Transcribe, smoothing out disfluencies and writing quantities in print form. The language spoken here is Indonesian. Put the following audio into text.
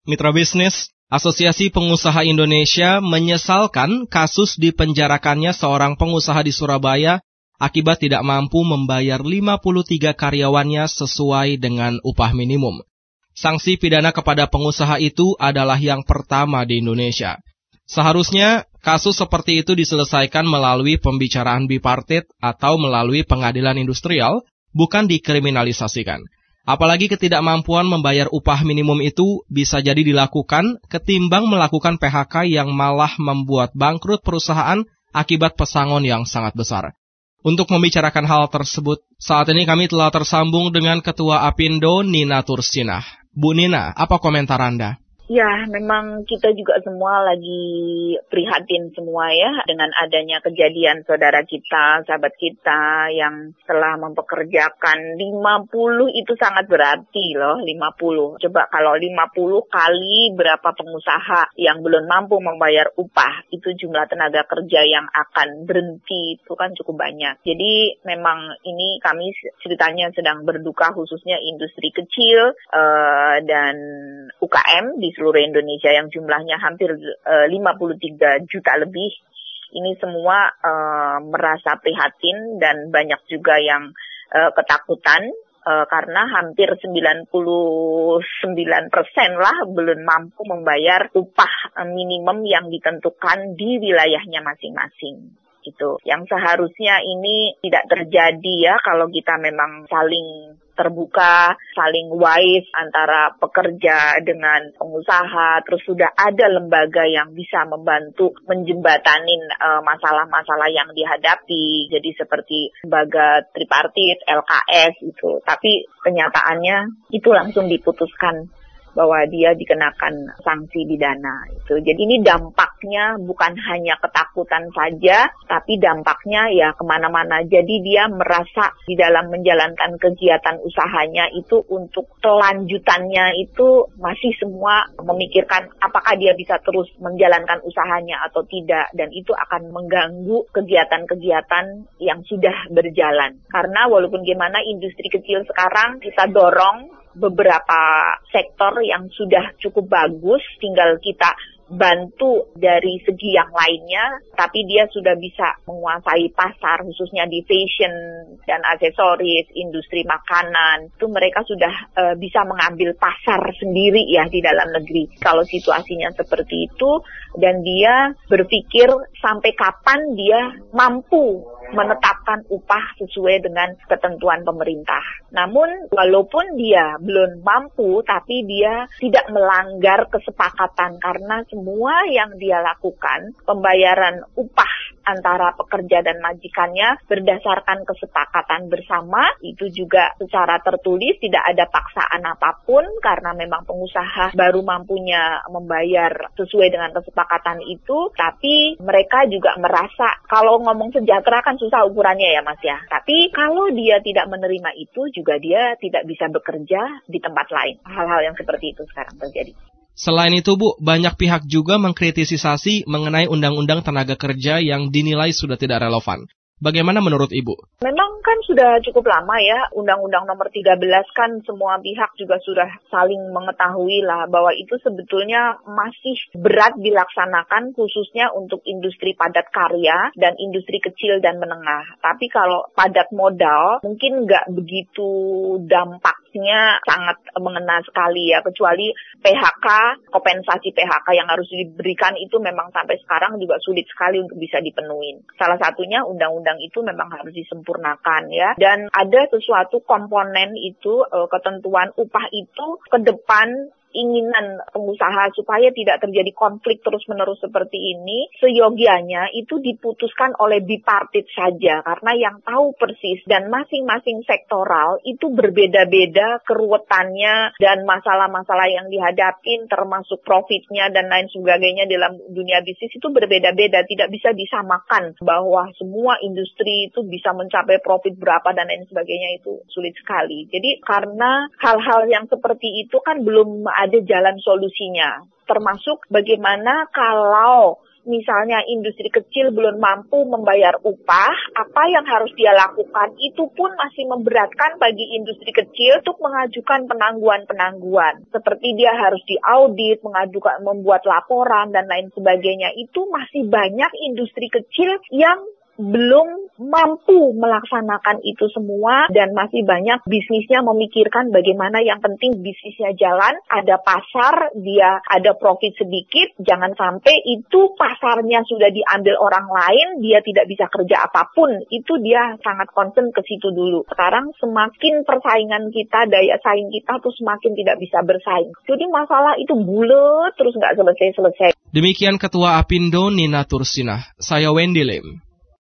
Mitra bisnis, Asosiasi Pengusaha Indonesia menyesalkan kasus dipenjarakannya seorang pengusaha di Surabaya akibat tidak mampu membayar 53 karyawannya sesuai dengan upah minimum. Sanksi pidana kepada pengusaha itu adalah yang pertama di Indonesia. Seharusnya kasus seperti itu diselesaikan melalui pembicaraan bipartit atau melalui pengadilan industrial, bukan dikriminalisasikan. Apalagi ketidakmampuan membayar upah minimum itu bisa jadi dilakukan ketimbang melakukan PHK yang malah membuat bangkrut perusahaan akibat pesangon yang sangat besar. Untuk membicarakan hal tersebut, saat ini kami telah tersambung dengan Ketua Apindo Nina Tursinah. Bu Nina, apa komentar Anda? Ya, memang kita juga semua lagi prihatin semua ya dengan adanya kejadian saudara kita, sahabat kita yang telah mempekerjakan 50 itu sangat berarti loh, 50. Coba kalau 50 kali berapa pengusaha yang belum mampu membayar upah, itu jumlah tenaga kerja yang akan berhenti itu kan cukup banyak. Jadi memang ini kami ceritanya sedang berduka khususnya industri kecil dan UKM di seluruh Indonesia yang jumlahnya hampir 53 juta lebih. Ini semua merasa prihatin dan banyak juga yang ketakutan karena hampir 99% lah belum mampu membayar upah minimum yang ditentukan di wilayahnya masing-masing. Itu yang seharusnya ini tidak terjadi ya kalau kita memang saling terbuka, saling wise antara pekerja dengan pengusaha, terus sudah ada lembaga yang bisa membantu menjembatanin masalah-masalah yang dihadapi. Jadi seperti lembaga tripartit, LKS itu. Tapi kenyataannya itu langsung diputuskan bahwa dia dikenakan sanksi pidana itu. Jadi ini dampaknya bukan hanya ketakutan saja, tapi dampaknya ya kemana-mana. Jadi dia merasa di dalam menjalankan kegiatan usahanya itu untuk kelanjutannya itu masih semua memikirkan apakah dia bisa terus menjalankan usahanya atau tidak. Dan itu akan mengganggu kegiatan-kegiatan yang sudah berjalan. Karena walaupun gimana industri kecil sekarang kita dorong beberapa sektor yang sudah cukup bagus, tinggal kita bantu dari segi yang lainnya, tapi dia sudah bisa menguasai pasar, khususnya di fashion dan aksesoris, industri makanan, itu mereka sudah bisa mengambil pasar sendiri ya di dalam negeri. Kalau situasinya seperti itu, dan dia berpikir sampai kapan dia mampu menetapkan upah sesuai dengan ketentuan pemerintah. Namun walaupun dia belum mampu, tapi dia tidak melanggar kesepakatan karena semua yang dia lakukan, pembayaran upah antara pekerja dan majikannya berdasarkan kesepakatan bersama, itu juga secara tertulis, tidak ada paksaan apapun karena memang pengusaha baru mampunya membayar sesuai dengan kesepakatan itu, tapi mereka juga merasa kalau ngomong sejahtera kan susah ukurannya ya Mas ya. Tapi kalau dia tidak menerima itu juga dia tidak bisa bekerja di tempat lain. Hal-hal yang seperti itu sekarang terjadi. Selain itu Bu, banyak pihak juga mengkritisasi mengenai Undang-Undang Tenaga Kerja yang dinilai sudah tidak relevan. Bagaimana menurut Ibu? Memang kan sudah cukup lama ya, Undang-Undang nomor 13 kan semua pihak juga sudah saling mengetahui lah bahwa itu sebetulnya masih berat dilaksanakan khususnya untuk industri padat karya dan industri kecil dan menengah. Tapi kalau padat modal mungkin nggak begitu dampaknya sangat mengena sekali ya, kecuali PHK, kompensasi PHK yang harus diberikan itu memang sampai sekarang juga sulit sekali untuk bisa dipenuhi. Salah satunya undang-undang itu memang harus disempurnakan ya. Dan ada sesuatu komponen itu, ketentuan upah itu ke depan keinginan pengusaha supaya tidak terjadi konflik terus-menerus seperti ini, seyogianya itu diputuskan oleh bipartit saja, karena yang tahu persis dan masing-masing sektoral itu berbeda-beda keruwetannya dan masalah-masalah yang dihadapin, termasuk profitnya dan lain sebagainya dalam dunia bisnis itu berbeda-beda, tidak bisa disamakan bahwa semua industri itu bisa mencapai profit berapa dan lain sebagainya, itu sulit sekali. Jadi karena hal-hal yang seperti itu kan belum ada jalan solusinya, termasuk bagaimana kalau misalnya industri kecil belum mampu membayar upah, apa yang harus dia lakukan itu pun masih memberatkan bagi industri kecil untuk mengajukan penangguhan-penangguhan. Seperti dia harus diaudit, membuat laporan dan lain sebagainya. Itu masih banyak industri kecil yang belum mampu melaksanakan itu semua dan masih banyak bisnisnya memikirkan bagaimana yang penting bisnisnya jalan, ada pasar, dia ada profit sedikit, jangan sampai itu pasarnya sudah diambil orang lain, dia tidak bisa kerja apapun, itu dia sangat concern ke situ dulu. Sekarang semakin persaingan kita, daya saing kita tuh semakin tidak bisa bersaing. Jadi masalah itu bulet terus nggak selesai-selesai. Demikian Ketua Apindo Nina Tursinah, saya Wendy Lim.